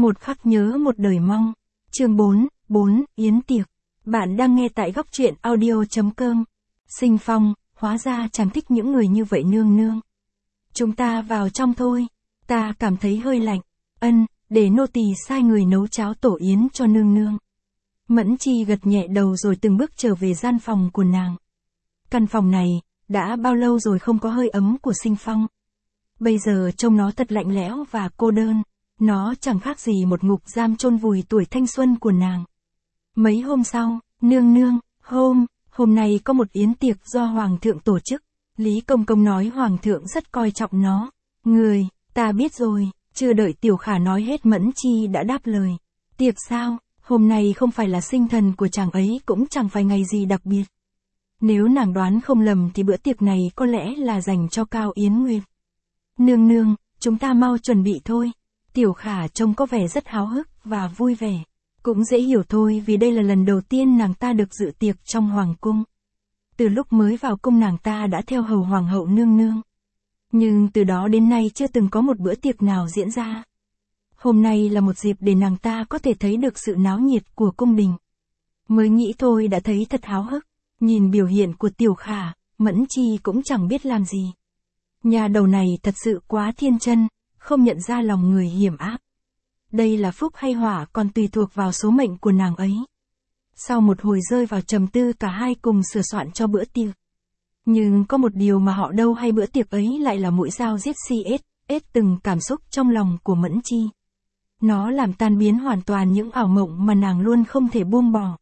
Một khắc nhớ một đời mong. Chương 4, Yến tiệc. Bạn đang nghe tại góc truyện audio.com. Sinh Phong, hóa ra chàng thích những người như vậy nương nương. Chúng ta vào trong thôi. Ta cảm thấy hơi lạnh. Để nô tỳ sai người nấu cháo tổ yến cho nương nương. Mẫn Chi gật nhẹ đầu rồi từng bước trở về gian phòng của nàng. Căn phòng này, đã bao lâu rồi không có hơi ấm của Sinh Phong. Bây giờ trông nó thật lạnh lẽo và cô đơn. Nó chẳng khác gì một ngục giam chôn vùi tuổi thanh xuân của nàng. Mấy hôm sau, nương nương, hôm nay có một yến tiệc do Hoàng thượng tổ chức. Lý Công Công nói Hoàng thượng rất coi trọng nó. Ta biết rồi, chưa đợi Tiểu Khả nói hết Mẫn Chi đã đáp lời. Tiệc sao, hôm nay không phải là sinh thần của chàng ấy cũng chẳng phải ngày gì đặc biệt. Nếu nàng đoán không lầm thì bữa tiệc này có lẽ là dành cho Cao Yến Nguyệt. Nương nương, chúng ta mau chuẩn bị thôi. Tiểu Khả trông có vẻ rất háo hức và vui vẻ. Cũng dễ hiểu thôi vì đây là lần đầu tiên nàng ta được dự tiệc trong hoàng cung. Từ lúc mới vào cung nàng ta đã theo hầu hoàng hậu nương nương. Nhưng từ đó đến nay chưa từng có một bữa tiệc nào diễn ra. Hôm nay là một dịp để nàng ta có thể thấy được sự náo nhiệt của cung đình. Mới nghĩ thôi đã thấy thật háo hức. Nhìn biểu hiện của Tiểu Khả, Mẫn Chi cũng chẳng biết làm gì. Nhà đầu này thật sự quá thiên chân, không nhận ra lòng người hiểm ác. Đây là phúc hay họa còn tùy thuộc vào số mệnh của nàng ấy. Sau một hồi rơi vào trầm tư cả hai cùng sửa soạn cho bữa tiệc. Nhưng có một điều mà họ đâu hay bữa tiệc ấy lại là mũi dao giết ếch từng cảm xúc trong lòng của Mẫn Chi. Nó làm tan biến hoàn toàn những ảo mộng mà nàng luôn không thể buông bỏ.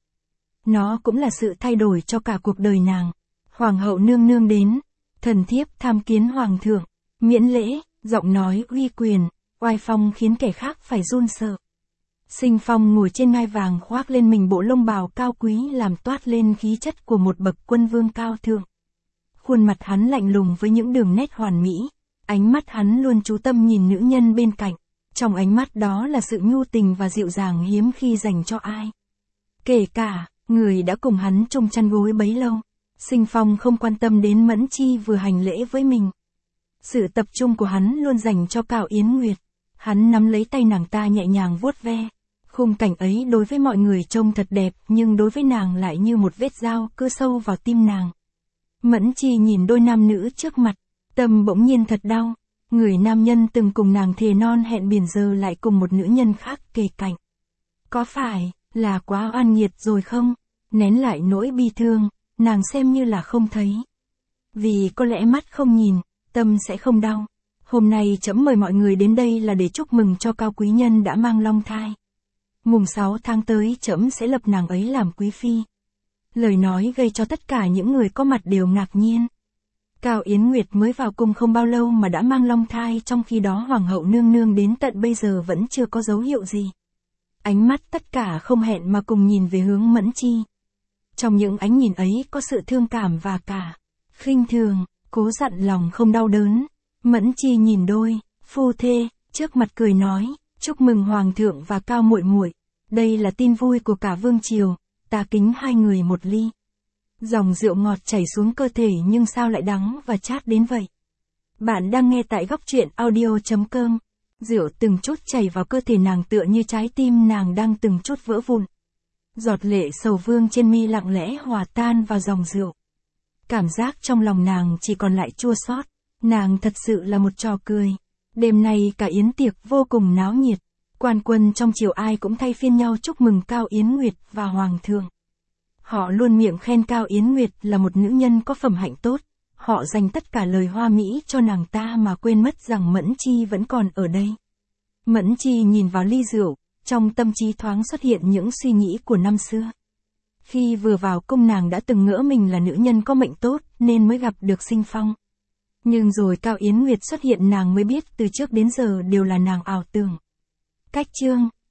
Nó cũng là sự thay đổi cho cả cuộc đời nàng. Hoàng hậu nương nương đến, thần thiếp tham kiến hoàng thượng, miễn lễ, giọng nói uy quyền, oai phong khiến kẻ khác phải run sợ. Sinh Phong ngồi trên ngai vàng khoác lên mình bộ lông bào cao quý làm toát lên khí chất của một bậc quân vương cao thượng. Khuôn mặt hắn lạnh lùng với những đường nét hoàn mỹ, ánh mắt hắn luôn chú tâm nhìn nữ nhân bên cạnh. Trong ánh mắt đó là sự nhu tình và dịu dàng hiếm khi dành cho ai. Kể cả người đã cùng hắn chung chăn gối bấy lâu. Sinh Phong không quan tâm đến Mẫn Chi vừa hành lễ với mình. Sự tập trung của hắn luôn dành cho Cao Yến Nguyệt. Hắn nắm lấy tay nàng ta nhẹ nhàng vuốt ve. Khung cảnh ấy đối với mọi người trông thật đẹp nhưng đối với nàng lại như một vết dao cưa sâu vào tim nàng. Mẫn Chi nhìn đôi nam nữ trước mặt, tâm bỗng nhiên thật đau. Người nam nhân từng cùng nàng thề non hẹn biển giờ lại cùng một nữ nhân khác kề cạnh. Có phải là quá oan nghiệt rồi không? Nén lại nỗi bi thương, nàng xem như là không thấy. Vì có lẽ mắt không nhìn, tâm sẽ không đau. Hôm nay trẫm mời mọi người đến đây là để chúc mừng cho Cao quý nhân đã mang long thai. Mùng 6 tháng tới trẫm sẽ lập nàng ấy làm quý phi. Lời nói gây cho tất cả những người có mặt đều ngạc nhiên. Cao Yến Nguyệt mới vào cung không bao lâu mà đã mang long thai, trong khi đó hoàng hậu nương nương đến tận bây giờ vẫn chưa có dấu hiệu gì. Ánh mắt tất cả không hẹn mà cùng nhìn về hướng Mẫn Chi. Trong những ánh nhìn ấy có sự thương cảm và cả khinh thường, cố dặn lòng không đau đớn. Mẫn Chi nhìn đôi phu thê trước mặt cười nói, chúc mừng hoàng thượng và Cao muội muội, đây là tin vui của cả vương triều, ta kính hai người một ly. Dòng rượu ngọt chảy xuống cơ thể nhưng sao lại đắng và chát đến vậy? Bạn đang nghe tại góc truyện audio.com. Rượu từng chút chảy vào cơ thể nàng tựa như trái tim nàng đang từng chút vỡ vụn. Giọt lệ sầu vương trên mi lặng lẽ hòa tan vào dòng rượu. Cảm giác trong lòng nàng chỉ còn lại chua xót. Nàng thật sự là một trò cười. Đêm nay cả yến tiệc vô cùng náo nhiệt. Quan quân trong triều ai cũng thay phiên nhau chúc mừng Cao Yến Nguyệt và hoàng thượng. Họ luôn miệng khen Cao Yến Nguyệt là một nữ nhân có phẩm hạnh tốt. Họ dành tất cả lời hoa mỹ cho nàng ta mà quên mất rằng Mẫn Chi vẫn còn ở đây. Mẫn Chi nhìn vào ly rượu, trong tâm trí thoáng xuất hiện những suy nghĩ của năm xưa. Khi vừa vào cung nàng đã từng ngỡ mình là nữ nhân có mệnh tốt nên mới gặp được Sinh Phong. Nhưng rồi Cao Yến Nguyệt xuất hiện nàng mới biết từ trước đến giờ đều là nàng ảo tưởng. Cách chương